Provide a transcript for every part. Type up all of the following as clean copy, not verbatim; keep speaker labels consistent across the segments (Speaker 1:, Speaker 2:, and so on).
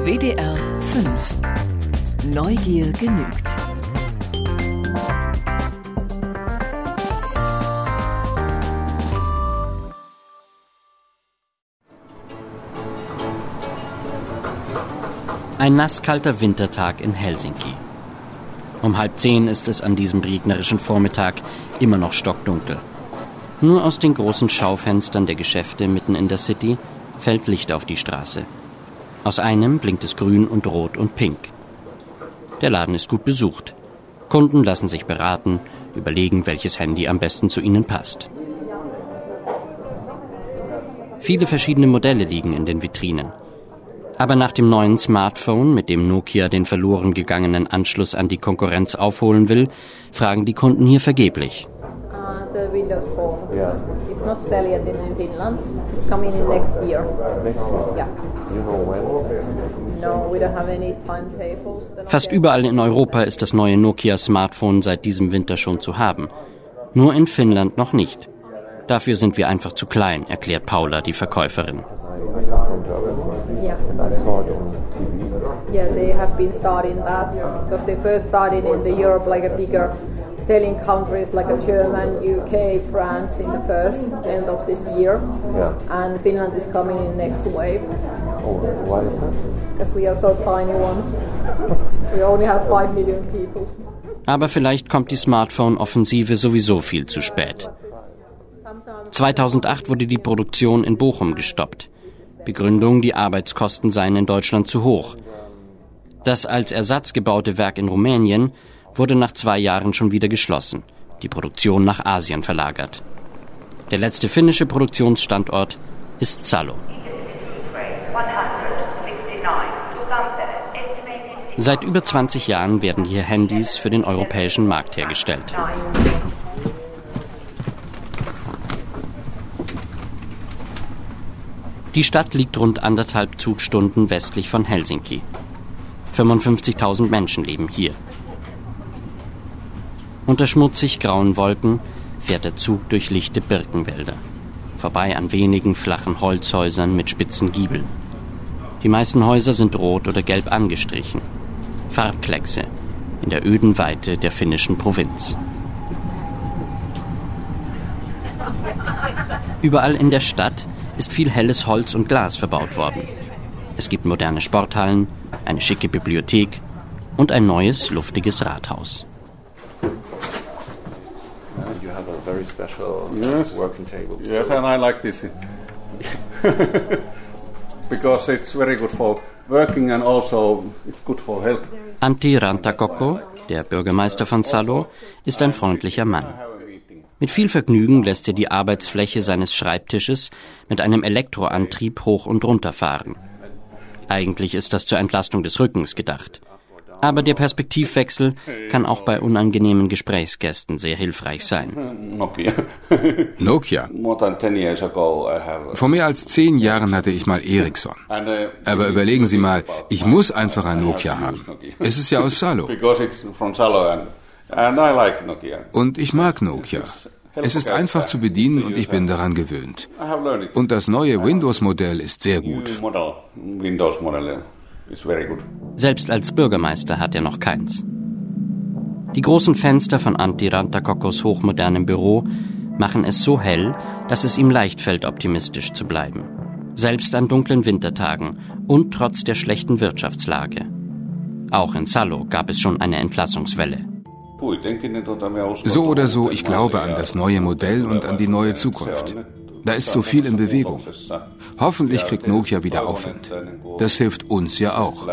Speaker 1: WDR 5. Neugier genügt.
Speaker 2: Ein nasskalter Wintertag in Helsinki. Um 9:30 ist es an diesem regnerischen Vormittag immer noch stockdunkel. Nur aus den großen Schaufenstern der Geschäfte mitten in der City fällt Licht auf die Straße. Aus einem blinkt es grün und rot und pink. Der Laden ist gut besucht. Kunden lassen sich beraten, überlegen, welches Handy am besten zu ihnen passt. Viele verschiedene Modelle liegen in den Vitrinen. Aber nach dem neuen Smartphone, mit dem Nokia den verloren gegangenen Anschluss an die Konkurrenz aufholen will, fragen die Kunden hier vergeblich.
Speaker 3: The Windows Phone. Yeah. It's not selling yet in Finland. It's coming in next year.
Speaker 4: Next year?
Speaker 3: Yeah.
Speaker 4: You know when?
Speaker 3: No, we don't have any timetables.
Speaker 2: Fast überall in Europa ist das neue Nokia-Smartphone seit diesem Winter schon zu haben. Nur in Finnland noch nicht. Dafür sind wir einfach zu klein, erklärt Paula, die Verkäuferin.
Speaker 3: Yeah.
Speaker 4: And I saw it on TV.
Speaker 3: Yeah, they have been starting that because they first started in the Europe like a bigger selling countries like Germany, UK, France in the first end of this year.
Speaker 4: Yeah.
Speaker 3: And Finland is coming in next wave.
Speaker 4: Oh, why is that?
Speaker 3: Because we are so tiny ones. We only have 5 million people.
Speaker 2: Aber vielleicht kommt die Smartphone-Offensive sowieso viel zu spät. 2008 wurde die Produktion in Bochum gestoppt. Begründung, die Arbeitskosten seien in Deutschland zu hoch. Das als Ersatz gebaute Werk in Rumänien wurde nach 2 Jahren schon wieder geschlossen, die Produktion nach Asien verlagert. Der letzte finnische Produktionsstandort ist Salo. Seit über 20 Jahren werden hier Handys für den europäischen Markt hergestellt. Die Stadt liegt rund 1,5 Zugstunden westlich von Helsinki. 55.000 Menschen leben hier. Unter schmutzig grauen Wolken fährt der Zug durch lichte Birkenwälder, vorbei an wenigen flachen Holzhäusern mit spitzen Giebeln. Die meisten Häuser sind rot oder gelb angestrichen. Farbkleckse in der öden Weite der finnischen Provinz. Überall in der Stadt ist viel helles Holz und Glas verbaut worden. Es gibt moderne Sporthallen, eine schicke Bibliothek und ein neues, luftiges Rathaus.
Speaker 4: You have a very special working table.
Speaker 5: Yes, and I like this. Because it's very good for working and also it's good for health.
Speaker 2: Antti Rantakokko, der Bürgermeister von Salo, ist ein freundlicher Mann. Mit viel Vergnügen lässt er die Arbeitsfläche seines Schreibtisches mit einem Elektroantrieb hoch und runter fahren. Eigentlich ist das zur Entlastung des Rückens gedacht. Aber der Perspektivwechsel kann auch bei unangenehmen Gesprächsgästen sehr hilfreich sein.
Speaker 6: Nokia. Vor mehr als 10 Jahren hatte ich mal Ericsson. Aber überlegen Sie mal, ich muss einfach ein Nokia haben. Es ist ja aus Salo. Und ich mag Nokia. Es ist einfach zu bedienen und ich bin daran gewöhnt. Und das neue Windows-Modell ist sehr gut.
Speaker 2: Selbst als Bürgermeister hat er noch keins. Die großen Fenster von Antti Rantakokkos hochmodernem Büro machen es so hell, dass es ihm leicht fällt, optimistisch zu bleiben. Selbst an dunklen Wintertagen und trotz der schlechten Wirtschaftslage. Auch in Salo gab es schon eine Entlassungswelle.
Speaker 6: So oder so, ich glaube an das neue Modell und an die neue Zukunft. Da ist so viel in Bewegung. Hoffentlich kriegt Nokia wieder Aufwind. Das hilft uns ja auch.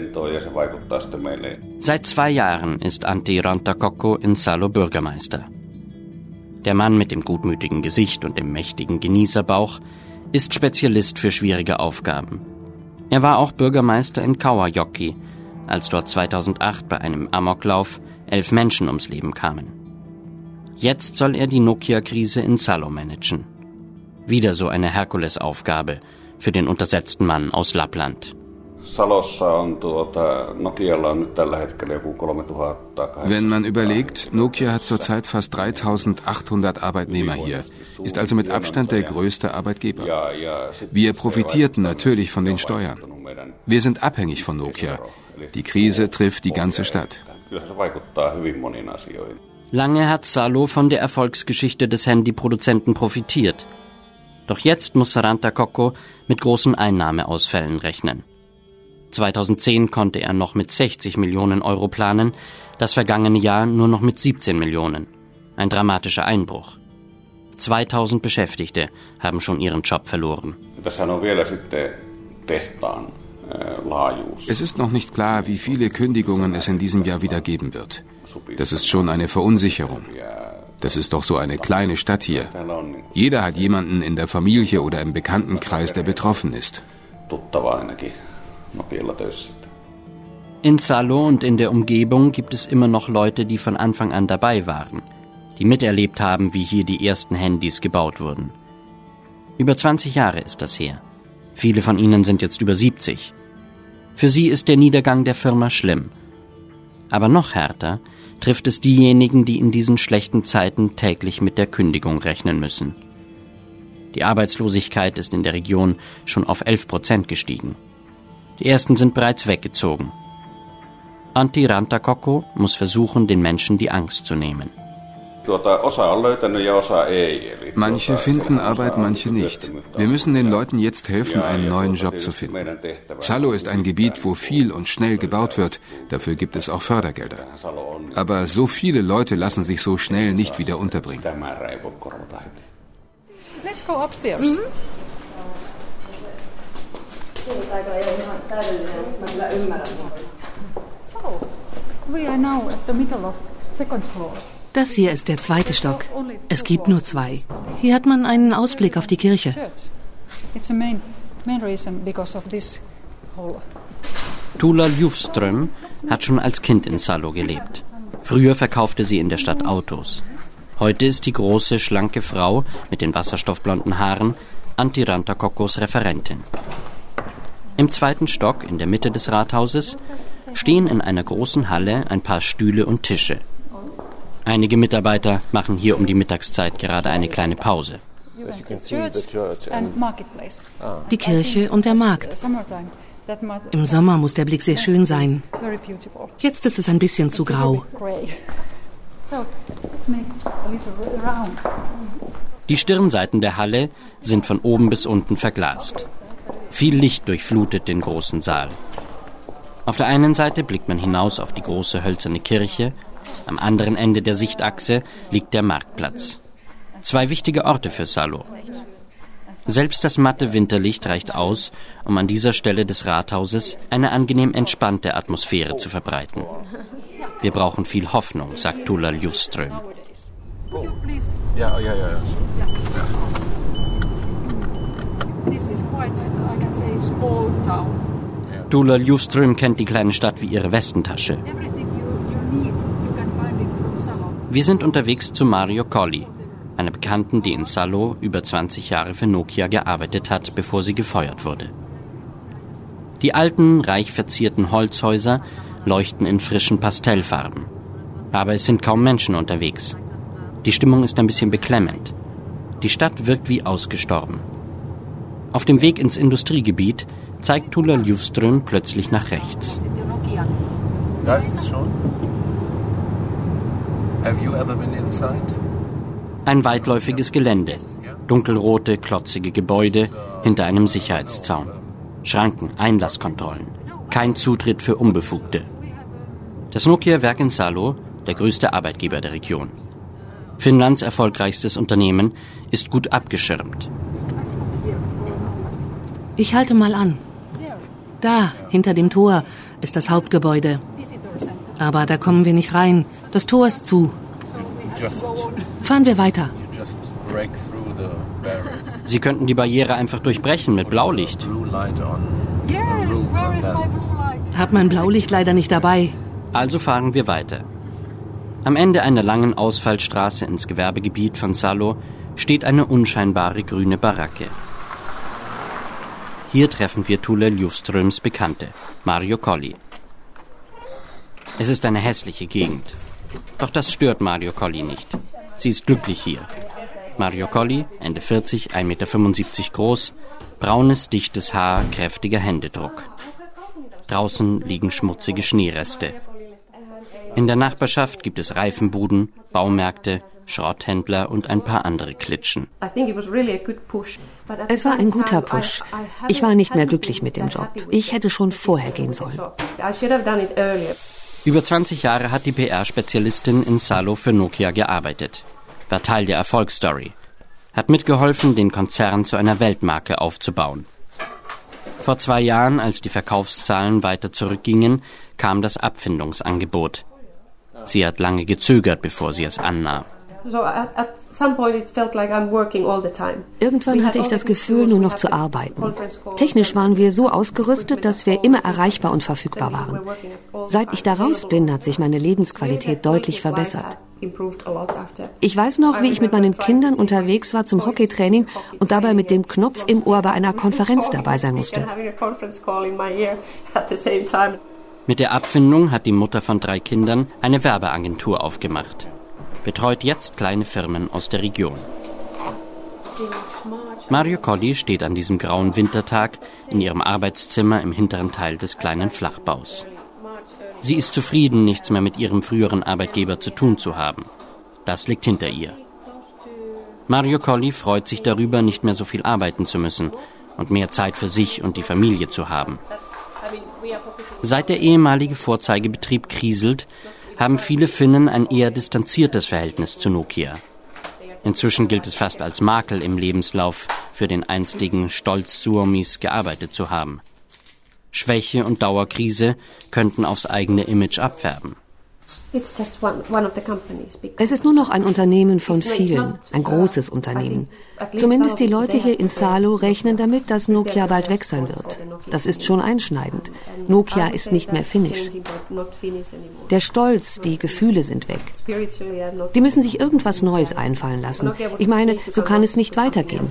Speaker 2: Seit 2 Jahren ist Antti Rantakokko in Salo Bürgermeister. Der Mann mit dem gutmütigen Gesicht und dem mächtigen Genießerbauch ist Spezialist für schwierige Aufgaben. Er war auch Bürgermeister in Kauhajoki, als dort 2008 bei einem Amoklauf 11 Menschen ums Leben kamen. Jetzt soll er die Nokia-Krise in Salo managen. Wieder so eine Herkulesaufgabe für den untersetzten Mann aus Lappland.
Speaker 6: Wenn man überlegt, Nokia hat zurzeit fast 3.800 Arbeitnehmer hier, ist also mit Abstand der größte Arbeitgeber. Wir profitierten natürlich von den Steuern. Wir sind abhängig von Nokia. Die Krise trifft die ganze Stadt.
Speaker 2: Lange hat Salo von der Erfolgsgeschichte des Handyproduzenten profitiert. Doch jetzt muss Rantakokko mit großen Einnahmeausfällen rechnen. 2010 konnte er noch mit 60 Millionen Euro planen, das vergangene Jahr nur noch mit 17 Millionen. Ein dramatischer Einbruch. 2000 Beschäftigte haben schon ihren Job verloren.
Speaker 6: Es ist noch nicht klar, wie viele Kündigungen es in diesem Jahr wieder geben wird. Das ist schon eine Verunsicherung. Das ist doch so eine kleine Stadt hier. Jeder hat jemanden in der Familie oder im Bekanntenkreis, der betroffen ist.
Speaker 2: In Salo und in der Umgebung gibt es immer noch Leute, die von Anfang an dabei waren, die miterlebt haben, wie hier die ersten Handys gebaut wurden. Über 20 Jahre ist das her. Viele von ihnen sind jetzt über 70. Für sie ist der Niedergang der Firma schlimm. Aber noch härter trifft es diejenigen, die in diesen schlechten Zeiten täglich mit der Kündigung rechnen müssen. Die Arbeitslosigkeit ist in der Region schon auf 11% gestiegen. Die ersten sind bereits weggezogen. Antti Rantakokko muss versuchen, den Menschen die Angst zu nehmen.
Speaker 6: Manche finden Arbeit, manche nicht. Wir müssen den Leuten jetzt helfen, einen neuen Job zu finden. Salo ist ein Gebiet, wo viel und schnell gebaut wird. Dafür gibt es auch Fördergelder. Aber so viele Leute lassen sich so schnell nicht wieder unterbringen.
Speaker 7: Let's go upstairs. So, we are now at the middle of second floor.
Speaker 8: Das hier ist der zweite Stock. Es gibt nur 2. Hier hat man einen Ausblick auf die Kirche.
Speaker 2: Tula Ljufström hat schon als Kind in Salo gelebt. Früher verkaufte sie in der Stadt Autos. Heute ist die große, schlanke Frau mit den wasserstoffblonden Haaren Antti Rantakokkos Referentin. Im zweiten Stock, in der Mitte des Rathauses, stehen in einer großen Halle ein paar Stühle und Tische. Einige Mitarbeiter machen hier um die Mittagszeit gerade eine kleine Pause.
Speaker 8: Die Kirche und der Markt. Im Sommer muss der Blick sehr schön sein. Jetzt ist es ein bisschen zu grau.
Speaker 2: Die Stirnseiten der Halle sind von oben bis unten verglast. Viel Licht durchflutet den großen Saal. Auf der einen Seite blickt man hinaus auf die große hölzerne Kirche. Am anderen Ende der Sichtachse liegt der Marktplatz. 2 wichtige Orte für Salo. Selbst das matte Winterlicht reicht aus, um an dieser Stelle des Rathauses eine angenehm entspannte Atmosphäre zu verbreiten. Wir brauchen viel Hoffnung, sagt Tula Ljufström.
Speaker 5: Ja.
Speaker 2: Tula Ljufström kennt die kleine Stadt wie ihre Westentasche. Wir sind unterwegs zu Mario Colli, einer Bekannten, die in Salo über 20 Jahre für Nokia gearbeitet hat, bevor sie gefeuert wurde. Die alten, reich verzierten Holzhäuser leuchten in frischen Pastellfarben. Aber es sind kaum Menschen unterwegs. Die Stimmung ist ein bisschen beklemmend. Die Stadt wirkt wie ausgestorben. Auf dem Weg ins Industriegebiet zeigt Tula Ljufström plötzlich nach rechts.
Speaker 5: Da ist es schon. Have you ever been inside?
Speaker 2: Ein weitläufiges Gelände, dunkelrote, klotzige Gebäude hinter einem Sicherheitszaun. Schranken, Einlasskontrollen, kein Zutritt für Unbefugte. Das Nokia-Werk in Salo, der größte Arbeitgeber der Region. Finnlands erfolgreichstes Unternehmen, ist gut abgeschirmt.
Speaker 8: Ich halte mal an. Da, hinter dem Tor, ist das Hauptgebäude. Aber da kommen wir nicht rein. Das Tor ist zu. Fahren wir weiter.
Speaker 2: Sie könnten die Barriere einfach durchbrechen mit Blaulicht.
Speaker 8: Hab mein Blaulicht leider nicht dabei.
Speaker 2: Also fahren wir weiter. Am Ende einer langen Ausfallstraße ins Gewerbegebiet von Salo steht eine unscheinbare grüne Baracke. Hier treffen wir Tula Ljufströms Bekannte, Mario Colli. Es ist eine hässliche Gegend. Doch das stört Mario Colli nicht. Sie ist glücklich hier. Mario Colli, Ende 40, 1,75 Meter groß, braunes, dichtes Haar, kräftiger Händedruck. Draußen liegen schmutzige Schneereste. In der Nachbarschaft gibt es Reifenbuden, Baumärkte, Schrotthändler und ein paar andere Klitschen.
Speaker 9: Es war ein guter Push. Ich war nicht mehr glücklich mit dem Job. Ich hätte schon vorher gehen sollen.
Speaker 2: Über 20 Jahre hat die PR-Spezialistin in Salo für Nokia gearbeitet. War Teil der Erfolgsstory. Hat mitgeholfen, den Konzern zu einer Weltmarke aufzubauen. Vor 2 Jahren, als die Verkaufszahlen weiter zurückgingen, kam das Abfindungsangebot. Sie hat lange gezögert, bevor sie es annahm.
Speaker 9: Irgendwann hatte ich das Gefühl, nur noch zu arbeiten. Technisch waren wir so ausgerüstet, dass wir immer erreichbar und verfügbar waren. Seit ich da raus bin, hat sich meine Lebensqualität deutlich verbessert. Ich weiß noch, wie ich mit meinen Kindern unterwegs war zum Hockeytraining und dabei mit dem Knopf im Ohr bei einer Konferenz dabei sein musste.
Speaker 2: Mit der Abfindung hat die Mutter von 3 Kindern eine Werbeagentur aufgemacht. Betreut jetzt kleine Firmen aus der Region. Mario Colli steht an diesem grauen Wintertag in ihrem Arbeitszimmer im hinteren Teil des kleinen Flachbaus. Sie ist zufrieden, nichts mehr mit ihrem früheren Arbeitgeber zu tun zu haben. Das liegt hinter ihr. Mario Colli freut sich darüber, nicht mehr so viel arbeiten zu müssen und mehr Zeit für sich und die Familie zu haben. Seit der ehemalige Vorzeigebetrieb kriselt, haben viele Finnen ein eher distanziertes Verhältnis zu Nokia. Inzwischen gilt es fast als Makel im Lebenslauf, für den einstigen Stolz-Suomis gearbeitet zu haben. Schwäche und Dauerkrise könnten aufs eigene Image abfärben.
Speaker 9: Es ist nur noch ein Unternehmen von vielen, ein großes Unternehmen. Zumindest die Leute hier in Salo rechnen damit, dass Nokia bald weg sein wird. Das ist schon einschneidend. Nokia ist nicht mehr finnisch. Der Stolz, die Gefühle sind weg. Die müssen sich irgendwas Neues einfallen lassen. Ich meine, so kann es nicht weitergehen.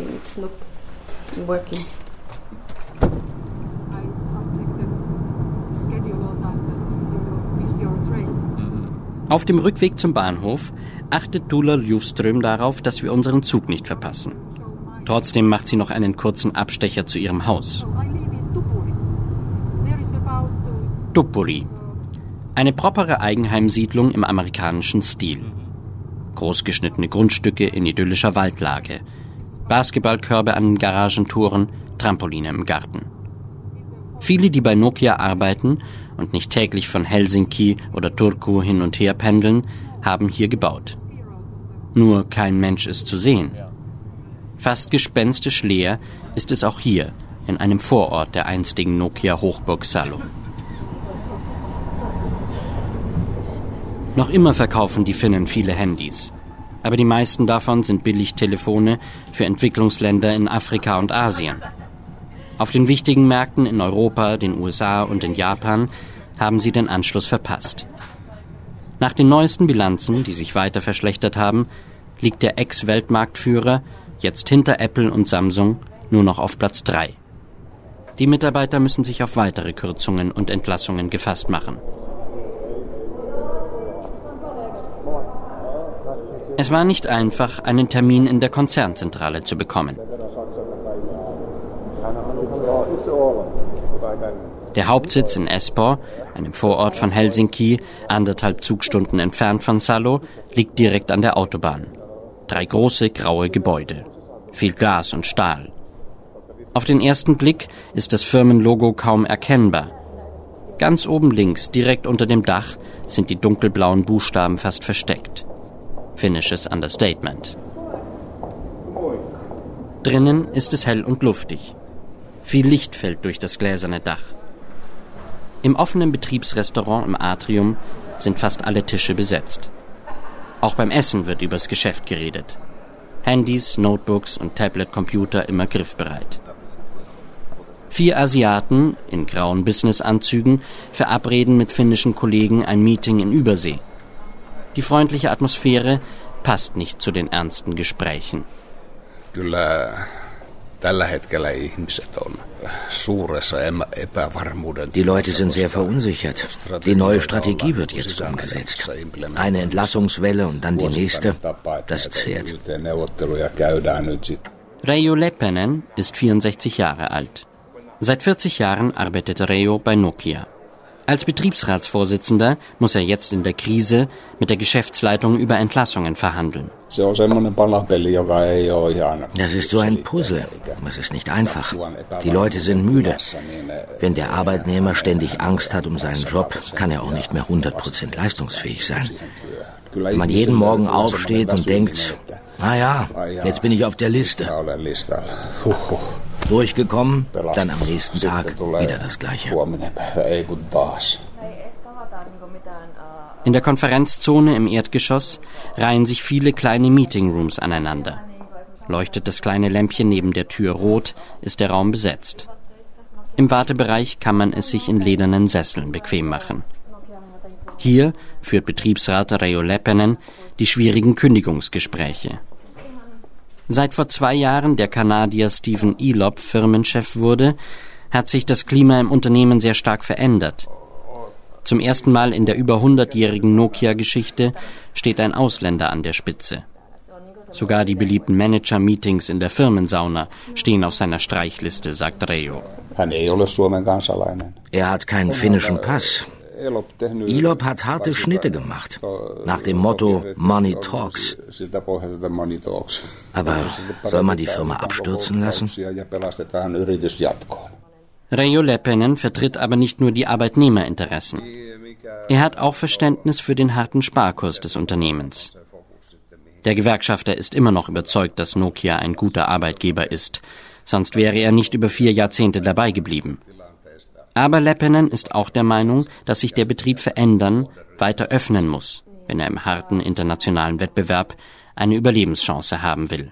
Speaker 2: Auf dem Rückweg zum Bahnhof achtet Tuula Ljufström darauf, dass wir unseren Zug nicht verpassen. Trotzdem macht sie noch einen kurzen Abstecher zu ihrem Haus. Tuppuri. Eine propere Eigenheimsiedlung im amerikanischen Stil. Großgeschnittene Grundstücke in idyllischer Waldlage. Basketballkörbe an den Garagentoren, Trampoline im Garten. Viele, die bei Nokia arbeiten und nicht täglich von Helsinki oder Turku hin und her pendeln, haben hier gebaut. Nur kein Mensch ist zu sehen. Fast gespenstisch leer ist es auch hier, in einem Vorort der einstigen Nokia-Hochburg Salo. Noch immer verkaufen die Finnen viele Handys. Aber die meisten davon sind Billigtelefone für Entwicklungsländer in Afrika und Asien. Auf den wichtigen Märkten in Europa, den USA und in Japan haben sie den Anschluss verpasst. Nach den neuesten Bilanzen, die sich weiter verschlechtert haben, liegt der Ex-Weltmarktführer, jetzt hinter Apple und Samsung, nur noch auf Platz 3. Die Mitarbeiter müssen sich auf weitere Kürzungen und Entlassungen gefasst machen. Es war nicht einfach, einen Termin in der Konzernzentrale zu bekommen. Der Hauptsitz in Espoo, einem Vorort von Helsinki, 1,5 Zugstunden entfernt von Salo, liegt direkt an der Autobahn. 3 große graue Gebäude. Viel Glas und Stahl. Auf den ersten Blick ist das Firmenlogo kaum erkennbar. Ganz oben links, direkt unter dem Dach, sind die dunkelblauen Buchstaben fast versteckt. Finnisches Understatement. Drinnen ist es hell und luftig. Viel Licht fällt durch das gläserne Dach. Im offenen Betriebsrestaurant im Atrium sind fast alle Tische besetzt. Auch beim Essen wird übers Geschäft geredet. Handys, Notebooks und Tablet-Computer immer griffbereit. 4 Asiaten in grauen Businessanzügen verabreden mit finnischen Kollegen ein Meeting in Übersee. Die freundliche Atmosphäre passt nicht zu den ernsten Gesprächen.
Speaker 10: Die Leute sind sehr verunsichert. Die neue Strategie wird jetzt umgesetzt. Eine Entlassungswelle und dann die nächste. Das zehrt.
Speaker 2: Reijo Leppänen ist 64 Jahre alt. Seit 40 Jahren arbeitet Reijo bei Nokia. Als Betriebsratsvorsitzender muss er jetzt in der Krise mit der Geschäftsleitung über Entlassungen verhandeln.
Speaker 10: Das ist so ein Puzzle. Es ist nicht einfach. Die Leute sind müde. Wenn der Arbeitnehmer ständig Angst hat um seinen Job, kann er auch nicht mehr 100% leistungsfähig sein. Wenn man jeden Morgen aufsteht und denkt, naja, jetzt bin ich auf der Liste. Durchgekommen, dann am nächsten Tag wieder das Gleiche.
Speaker 2: In der Konferenzzone im Erdgeschoss reihen sich viele kleine Meetingrooms aneinander. Leuchtet das kleine Lämpchen neben der Tür rot, ist der Raum besetzt. Im Wartebereich kann man es sich in ledernen Sesseln bequem machen. Hier führt Betriebsrat Reijo Leppänen die schwierigen Kündigungsgespräche. Seit vor 2 Jahren der Kanadier Stephen Elop Firmenchef wurde, hat sich das Klima im Unternehmen sehr stark verändert. Zum ersten Mal in der über 100-jährigen Nokia-Geschichte steht ein Ausländer an der Spitze. Sogar die beliebten Manager-Meetings in der Firmensauna stehen auf seiner Streichliste, sagt Reijo.
Speaker 10: Er hat keinen finnischen Pass. Elop hat harte Schnitte gemacht, nach dem Motto Money Talks. Aber soll man die Firma abstürzen lassen?
Speaker 2: Reijo Leppänen vertritt aber nicht nur die Arbeitnehmerinteressen. Er hat auch Verständnis für den harten Sparkurs des Unternehmens. Der Gewerkschafter ist immer noch überzeugt, dass Nokia ein guter Arbeitgeber ist, sonst wäre er nicht über 4 Jahrzehnte dabei geblieben. Aber Leppänen ist auch der Meinung, dass sich der Betrieb verändern, weiter öffnen muss, wenn er im harten internationalen Wettbewerb eine Überlebenschance haben will.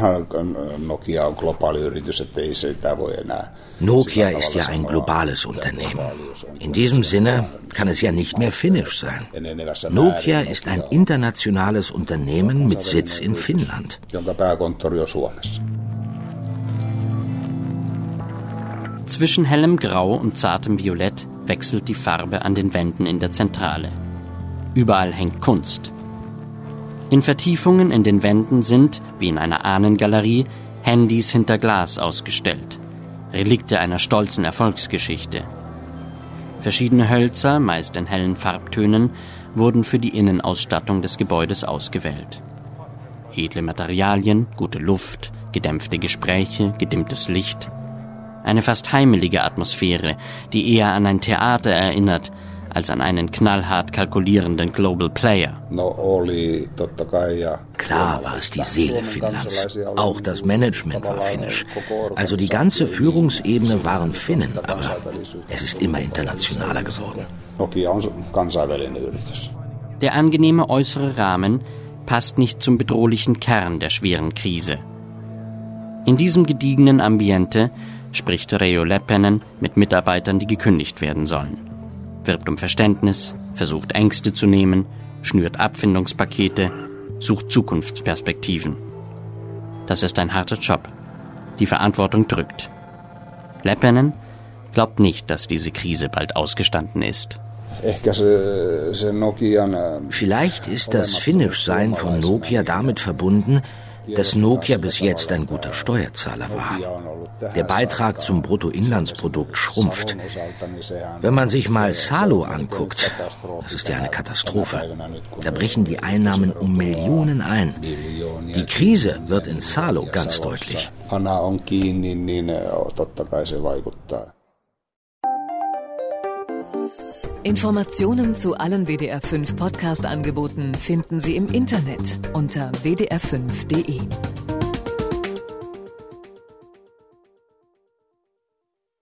Speaker 10: Nokia ist ja ein globales Unternehmen. In diesem Sinne kann es ja nicht mehr finnisch sein. Nokia ist ein internationales Unternehmen mit Sitz in Finnland.
Speaker 2: Zwischen hellem Grau und zartem Violett wechselt die Farbe an den Wänden in der Zentrale. Überall hängt Kunst. In Vertiefungen in den Wänden sind, wie in einer Ahnengalerie, Handys hinter Glas ausgestellt. Relikte einer stolzen Erfolgsgeschichte. Verschiedene Hölzer, meist in hellen Farbtönen, wurden für die Innenausstattung des Gebäudes ausgewählt. Edle Materialien, gute Luft, gedämpfte Gespräche, gedimmtes Licht. Eine fast heimelige Atmosphäre, die eher an ein Theater erinnert, als an einen knallhart kalkulierenden Global Player.
Speaker 10: Klar war es die Seele Finnlands. Auch das Management war finnisch. Also die ganze Führungsebene waren Finnen, aber es ist immer internationaler geworden.
Speaker 2: Der angenehme äußere Rahmen passt nicht zum bedrohlichen Kern der schweren Krise. In diesem gediegenen Ambiente spricht Reijo Leppänen mit Mitarbeitern, die gekündigt werden sollen. Wirbt um Verständnis, versucht Ängste zu nehmen, schnürt Abfindungspakete, sucht Zukunftsperspektiven. Das ist ein harter Job. Die Verantwortung drückt. Leppänen glaubt nicht, dass diese Krise bald ausgestanden ist.
Speaker 10: Vielleicht ist das Finnischsein von Nokia damit verbunden, dass Nokia bis jetzt ein guter Steuerzahler war. Der Beitrag zum Bruttoinlandsprodukt schrumpft. Wenn man sich mal Salo anguckt, das ist ja eine Katastrophe. Da brechen die Einnahmen um Millionen ein. Die Krise wird in Salo ganz deutlich.
Speaker 1: Informationen zu allen WDR 5 Podcast-Angeboten finden Sie im Internet unter wdr5.de.